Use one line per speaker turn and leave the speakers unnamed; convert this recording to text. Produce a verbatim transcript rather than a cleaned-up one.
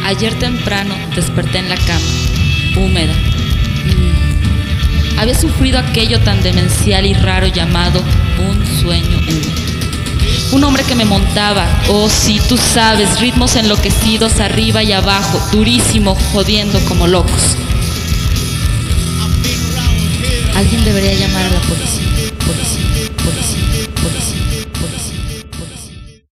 Ayer temprano desperté en la cama, húmeda. Mm. Había sufrido aquello tan demencial y raro llamado un sueño húmedo. Un hombre que me montaba, oh sí, tú sabes, ritmos enloquecidos arriba y abajo, durísimo, jodiendo como locos. Alguien debería llamar a la policía.